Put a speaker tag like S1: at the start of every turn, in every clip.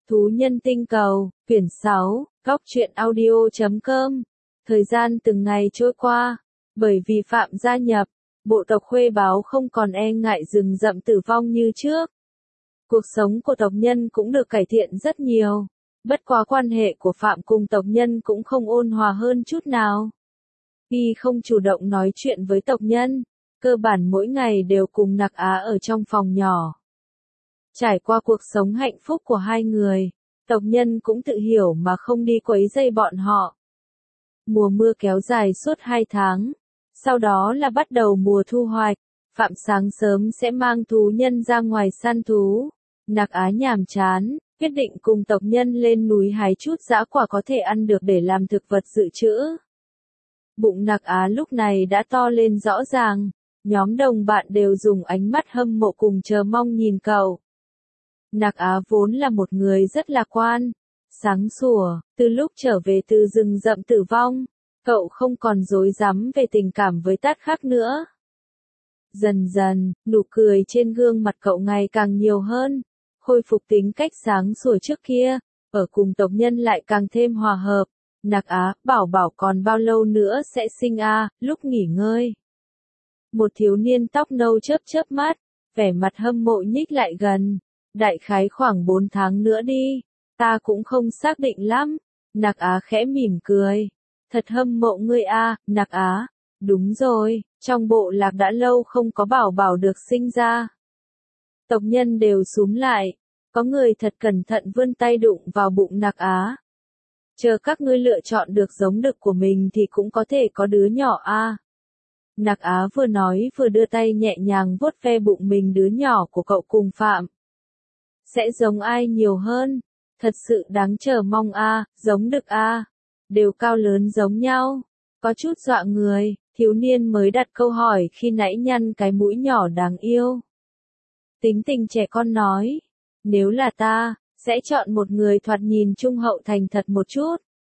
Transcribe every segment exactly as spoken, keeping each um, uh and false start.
S1: Thú nhân tinh cầu, quyển sáu, góc truyện audio chấm com. Thời gian từng ngày trôi qua, bởi vì Phạm gia nhập, bộ tộc Khuê Báo không còn e ngại rừng rậm tử vong như trước. Cuộc sống của tộc nhân cũng được cải thiện rất nhiều, bất quá quan hệ của Phạm cùng tộc nhân cũng không ôn hòa hơn chút nào. Y không chủ động nói chuyện với tộc nhân, cơ bản mỗi ngày đều cùng Nặc Á ở trong phòng nhỏ. Trải qua cuộc sống hạnh phúc của hai người, tộc nhân cũng tự hiểu mà không đi quấy rầy bọn họ. Mùa mưa kéo dài suốt hai tháng, sau đó là bắt đầu mùa thu hoạch. Phạm sáng sớm sẽ mang thú nhân ra ngoài săn thú. Nặc Á nhàm chán, quyết định cùng tộc nhân lên núi hái chút dã quả có thể ăn được để làm thực vật dự trữ. Bụng Nặc Á lúc này đã to lên rõ ràng, nhóm đồng bạn đều dùng ánh mắt hâm mộ cùng chờ mong nhìn cậu. Nặc Á vốn là một người rất lạc quan, sáng sủa, từ lúc trở về từ rừng rậm tử vong, cậu không còn rối rắm về tình cảm với Tát Khắc nữa. Dần dần, nụ cười trên gương mặt cậu ngày càng nhiều hơn, khôi phục tính cách sáng sủa trước kia, ở cùng tộc nhân lại càng thêm hòa hợp. Nặc Á, bảo bảo còn bao lâu nữa sẽ sinh a, à, lúc nghỉ ngơi. Một thiếu niên tóc nâu chớp chớp mắt, vẻ mặt hâm mộ nhích lại gần. Đại khái khoảng bốn tháng nữa đi, ta cũng không xác định lắm. Nặc Á khẽ mỉm cười. Thật hâm mộ ngươi a, à, Nặc Á. Đúng rồi, trong bộ lạc đã lâu không có bảo bảo được sinh ra. Tộc nhân đều xúm lại, có người thật cẩn thận vươn tay đụng vào bụng Nặc Á. Chờ các ngươi lựa chọn được giống đực của mình thì cũng có thể có đứa nhỏ a. À. Nặc Á vừa nói vừa đưa tay nhẹ nhàng vuốt ve bụng mình đứa nhỏ của cậu cùng Phạm. Sẽ giống ai nhiều hơn? Thật sự đáng chờ mong a, à, giống đực a, à. Đều cao lớn giống nhau. Có chút dọa người, thiếu niên mới đặt câu hỏi khi nãy nhăn cái mũi nhỏ đáng yêu. Tính tình trẻ con nói, nếu là ta, sẽ chọn một người thoạt nhìn trung hậu thành thật một chút.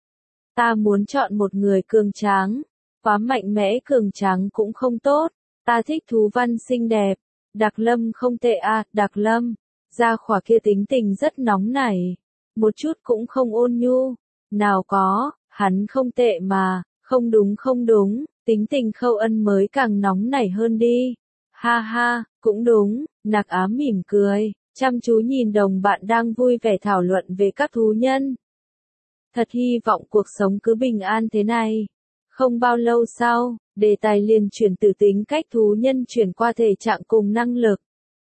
S1: Ta muốn chọn một người cường tráng, quá mạnh mẽ cường tráng cũng không tốt, ta thích thú văn xinh đẹp. Đạc Lâm không tệ a, à, Đạc Lâm. Gia Khỏa kia tính tình rất nóng nảy, một chút cũng không ôn nhu. Nào có, hắn không tệ mà, không đúng không đúng, tính tình Khâu Ân mới càng nóng nảy hơn đi. Ha ha, cũng đúng, Nặc Á mỉm cười, chăm chú nhìn đồng bạn đang vui vẻ thảo luận về các thú nhân. Thật hy vọng cuộc sống cứ bình an thế này. Không bao lâu sau, đề tài liền chuyển từ tính cách thú nhân chuyển qua thể trạng cùng năng lực.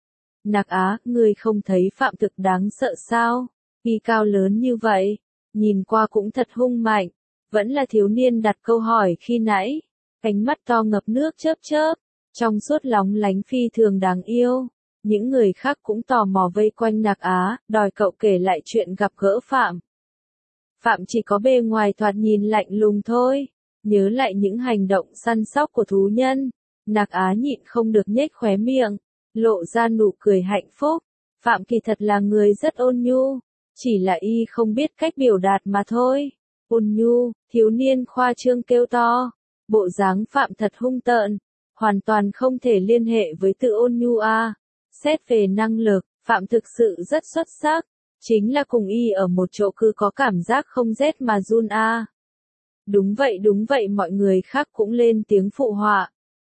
S1: Nặc Á, ngươi không thấy Phạm thực đáng sợ sao? Y cao lớn như vậy, nhìn qua cũng thật hung mạnh. Vẫn là thiếu niên đặt câu hỏi khi nãy. Cánh mắt to ngập nước chớp chớp, trong suốt lóng lánh phi thường đáng yêu. Những người khác cũng tò mò vây quanh Nặc Á, đòi cậu kể lại chuyện gặp gỡ Phạm. Phạm chỉ có bề ngoài thoạt nhìn lạnh lùng thôi. Nhớ lại những hành động săn sóc của thú nhân, Nặc Á nhịn không được nhếch khóe miệng, lộ ra nụ cười hạnh phúc. Phạm kỳ thật là người rất ôn nhu, chỉ là y không biết cách biểu đạt mà thôi. Ôn nhu, thiếu niên khoa trương kêu to. Bộ dáng Phạm thật hung tợn, hoàn toàn không thể liên hệ với tự ôn nhu a. À. Xét về năng lực, Phạm thực sự rất xuất sắc, chính là cùng y ở một chỗ cứ có cảm giác không rét mà run a. À. Đúng vậy đúng vậy, mọi người khác cũng lên tiếng phụ họa.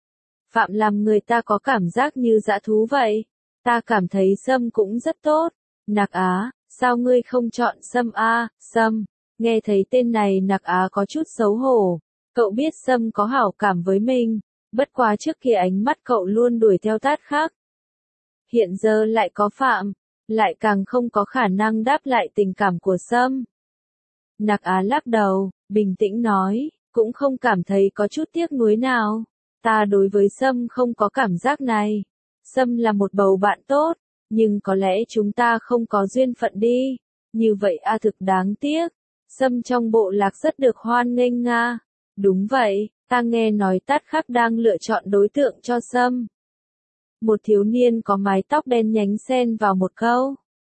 S1: Phạm làm người ta có cảm giác như dã thú vậy. Ta cảm thấy Sâm cũng rất tốt. Nặc Á, sao ngươi không chọn Sâm a? À? Sâm, nghe thấy tên này Nặc Á có chút xấu hổ. Cậu biết Sâm có hảo cảm với mình, bất quá trước kia ánh mắt cậu luôn đuổi theo Tát Khắc. Hiện giờ lại có Phạm, lại càng không có khả năng đáp lại tình cảm của Sâm. Nặc Á lắc đầu, bình tĩnh nói, cũng không cảm thấy có chút tiếc nuối nào. Ta đối với Sâm không có cảm giác này. Sâm là một bầu bạn tốt, nhưng có lẽ chúng ta không có duyên phận đi. Như vậy a, thực đáng tiếc. Sâm trong bộ lạc rất được hoan nghênh nga. Đúng vậy, ta nghe nói Tát Khắc đang lựa chọn đối tượng cho Sâm. Một thiếu niên có mái tóc đen nhánh xen vào một câu.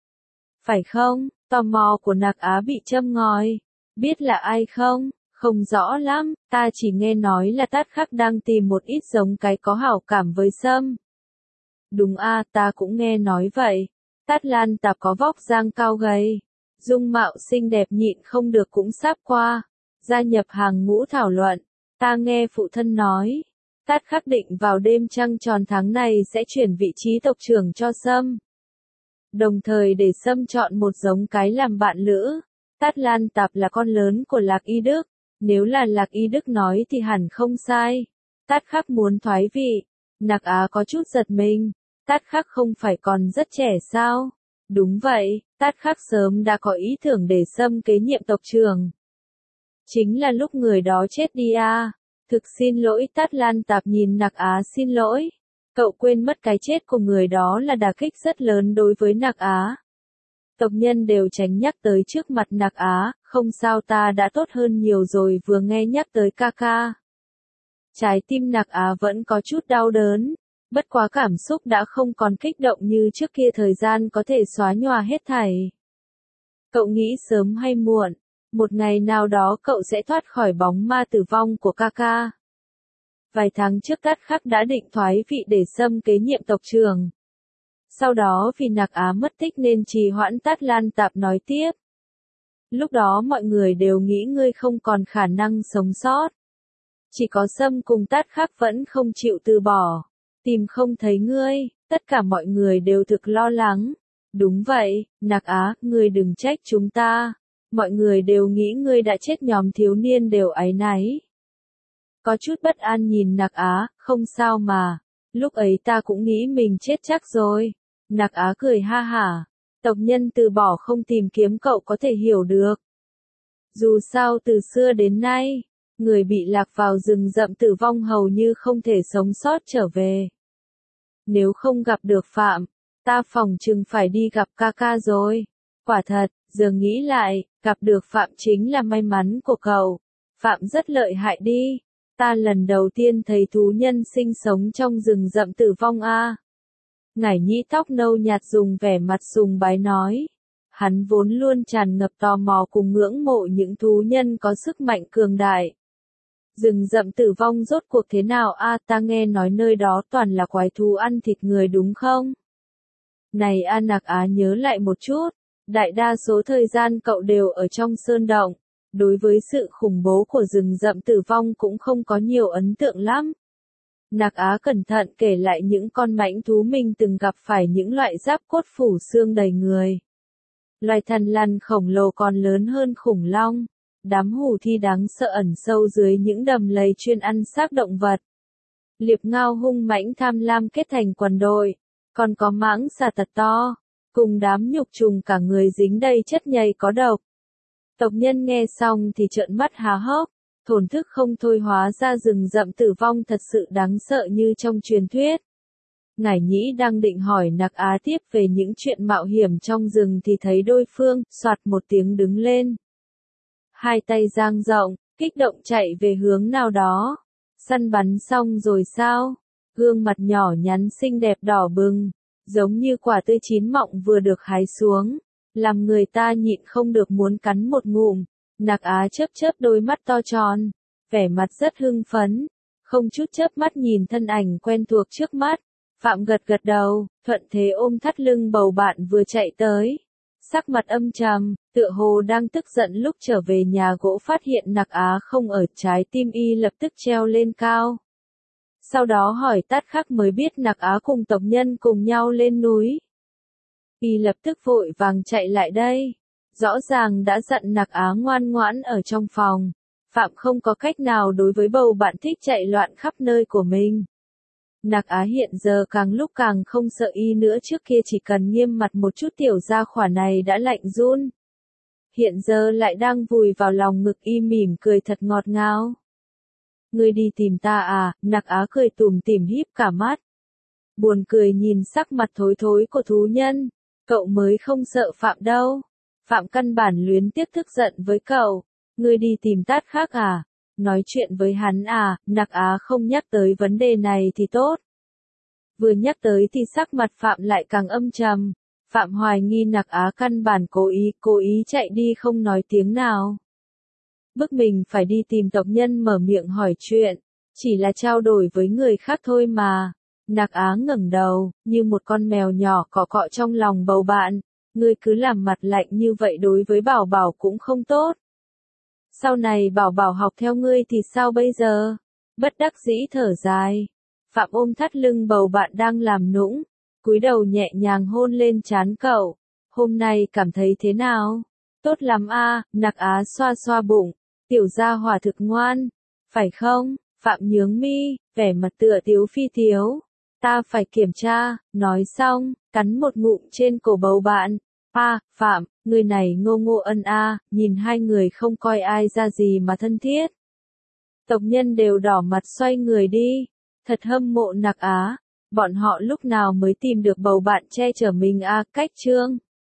S1: Phải không? Tò mò của Nặc Á bị châm ngòi. Biết là ai không? Không rõ lắm, ta chỉ nghe nói là Tát Khắc đang tìm một ít giống cái có hảo cảm với Sâm. Đúng a, à, ta cũng nghe nói vậy. Tát Lan Tạp có vóc dáng cao gầy, dung mạo xinh đẹp nhịn không được cũng sắp qua, gia nhập hàng ngũ thảo luận. Ta nghe phụ thân nói, Tát khắc định vào đêm trăng tròn tháng này sẽ chuyển vị trí tộc trưởng cho Sâm. Đồng thời để Sâm chọn một giống cái làm bạn lữ. Tát Lan Tạp là con lớn của Lạc Y Đức, nếu là Lạc Y Đức nói thì hẳn không sai. Tát khắc muốn thoái vị, Nặc Á có chút giật mình, Tát khắc không phải còn rất trẻ sao? Đúng vậy, Tát khắc sớm đã có ý tưởng để Sâm kế nhiệm tộc trưởng. Chính là lúc người đó chết đi à. Thực xin lỗi. Tát Lan Tạp nhìn Nặc Á xin lỗi. Cậu quên mất cái chết của người đó là đả kích rất lớn đối với Nặc Á. Tộc nhân đều tránh nhắc tới trước mặt Nặc Á, không sao ta đã tốt hơn nhiều rồi vừa nghe nhắc tới ca ca. Trái tim Nặc Á vẫn có chút đau đớn, bất quá cảm xúc đã không còn kích động như trước kia, thời gian có thể xóa nhòa hết thảy. Cậu nghĩ sớm hay muộn, một ngày nào đó cậu sẽ thoát khỏi bóng ma tử vong của ca ca. Vài tháng trước Tát khắc đã định thoái vị để Sâm kế nhiệm tộc trưởng. Sau đó vì Nặc Á mất tích nên trì hoãn. Tát Lan Tạp nói tiếp. Lúc đó mọi người đều nghĩ ngươi không còn khả năng sống sót. Chỉ có Sâm cùng Tát khắc vẫn không chịu từ bỏ. Tìm không thấy ngươi, tất cả mọi người đều thực lo lắng. Đúng vậy, Nặc Á, ngươi đừng trách chúng ta. Mọi người đều nghĩ ngươi đã chết, nhóm thiếu niên đều áy náy. Có chút bất an nhìn Nặc Á, không sao mà. Lúc ấy ta cũng nghĩ mình chết chắc rồi. Nặc Á cười ha hả. Tộc nhân từ bỏ không tìm kiếm cậu có thể hiểu được. Dù sao từ xưa đến nay, người bị lạc vào rừng rậm tử vong hầu như không thể sống sót trở về. Nếu không gặp được Phạm, ta phỏng chừng phải đi gặp ca ca rồi. Quả thật, giờ nghĩ lại, gặp được Phạm chính là may mắn của cậu. Phạm rất lợi hại đi. Ta lần đầu tiên thấy thú nhân sinh sống trong rừng rậm tử vong a. Ngải Nhĩ tóc nâu nhạt dùng vẻ mặt sùng bái nói. Hắn vốn luôn tràn ngập tò mò cùng ngưỡng mộ những thú nhân có sức mạnh cường đại. Rừng rậm tử vong rốt cuộc thế nào a? Ta nghe nói nơi đó toàn là quái thú ăn thịt người đúng không? Này a, Nặc Á nhớ lại một chút. Đại đa số thời gian cậu đều ở trong sơn động. Đối với sự khủng bố của rừng rậm tử vong cũng không có nhiều ấn tượng lắm. Nặc Á cẩn thận kể lại những con mãnh thú mình từng gặp phải, những loại giáp cốt phủ xương đầy người. Loài thần lằn khổng lồ còn lớn hơn khủng long. Đám hủ thi đáng sợ ẩn sâu dưới những đầm lầy chuyên ăn xác động vật. Liệp ngao hung mãnh tham lam kết thành quần đội. Còn có mãng xà thật to. Cùng đám nhục trùng cả người dính đầy chất nhầy có độc. Tộc nhân nghe xong thì trợn mắt há hốc, thổn thức không thôi, hóa ra rừng rậm tử vong thật sự đáng sợ như trong truyền thuyết. Ngải Nhĩ đang định hỏi Nặc Á tiếp về những chuyện mạo hiểm trong rừng thì thấy đối phương, soạt một tiếng đứng lên. Hai tay dang rộng, kích động chạy về hướng nào đó. Săn bắn xong rồi sao? Gương mặt nhỏ nhắn xinh đẹp đỏ bừng, giống như quả tươi chín mọng vừa được hái xuống. Làm người ta nhịn không được muốn cắn một ngụm. Nặc Á chớp chớp đôi mắt to tròn, vẻ mặt rất hưng phấn, không chút chớp mắt nhìn thân ảnh quen thuộc trước mắt. Phạm gật gật đầu, thuận thế ôm thắt lưng bầu bạn vừa chạy tới. Sắc mặt âm trầm, tựa hồ đang tức giận. Lúc trở về nhà gỗ phát hiện Nặc Á không ở, trái tim y lập tức treo lên cao. Sau đó hỏi Tát khắc mới biết Nặc Á cùng tộc nhân cùng nhau lên núi. Y lập tức vội vàng chạy lại đây. Rõ ràng đã dặn Nặc Á ngoan ngoãn ở trong phòng. Phạm không có cách nào đối với bầu bạn thích chạy loạn khắp nơi của mình. Nặc Á hiện giờ càng lúc càng không sợ y nữa, trước kia chỉ cần nghiêm mặt một chút tiểu gia khỏa này đã lạnh run. Hiện giờ lại đang vùi vào lòng ngực y, mỉm cười thật ngọt ngào. Ngươi đi tìm ta à? Nặc Á cười tủm tỉm híp cả mắt. Buồn cười nhìn sắc mặt thối thối của thú nhân. Cậu mới không sợ Phạm đâu. Phạm căn bản luyến tiếc tức giận với cậu. Ngươi đi tìm Tát khắc à? Nói chuyện với hắn à? Nặc Á không nhắc tới vấn đề này thì tốt. Vừa nhắc tới thì sắc mặt Phạm lại càng âm trầm. Phạm hoài nghi Nặc Á căn bản cố ý, cố ý chạy đi không nói tiếng nào. Bức mình phải đi tìm tộc nhân mở miệng hỏi chuyện. Chỉ là trao đổi với người khác thôi mà. Nặc Á ngẩng đầu, như một con mèo nhỏ cọ cọ trong lòng bầu bạn. ngươi cứ làm mặt lạnh như vậy đối với Bảo Bảo cũng không tốt. Sau này Bảo Bảo học theo ngươi thì sao bây giờ? Bất đắc dĩ thở dài. Phạm ôm thắt lưng bầu bạn đang làm nũng, cúi đầu nhẹ nhàng hôn lên trán cậu. Hôm nay cảm thấy thế nào? Tốt lắm a, Nặc Á xoa xoa bụng, tiểu gia hỏa thực ngoan, phải không? Phạm nhướng mi, vẻ mặt tựa tiếu phi tiếu. Ta phải kiểm tra, nói xong, cắn một ngụm trên cổ bầu bạn. A, Phạm, người này ngô ngô ân a, nhìn hai người không coi ai ra gì mà thân thiết. Tộc nhân đều đỏ mặt xoay người đi, thật hâm mộ Nặc Á, bọn họ lúc nào mới tìm được bầu bạn che chở mình a, cách chương.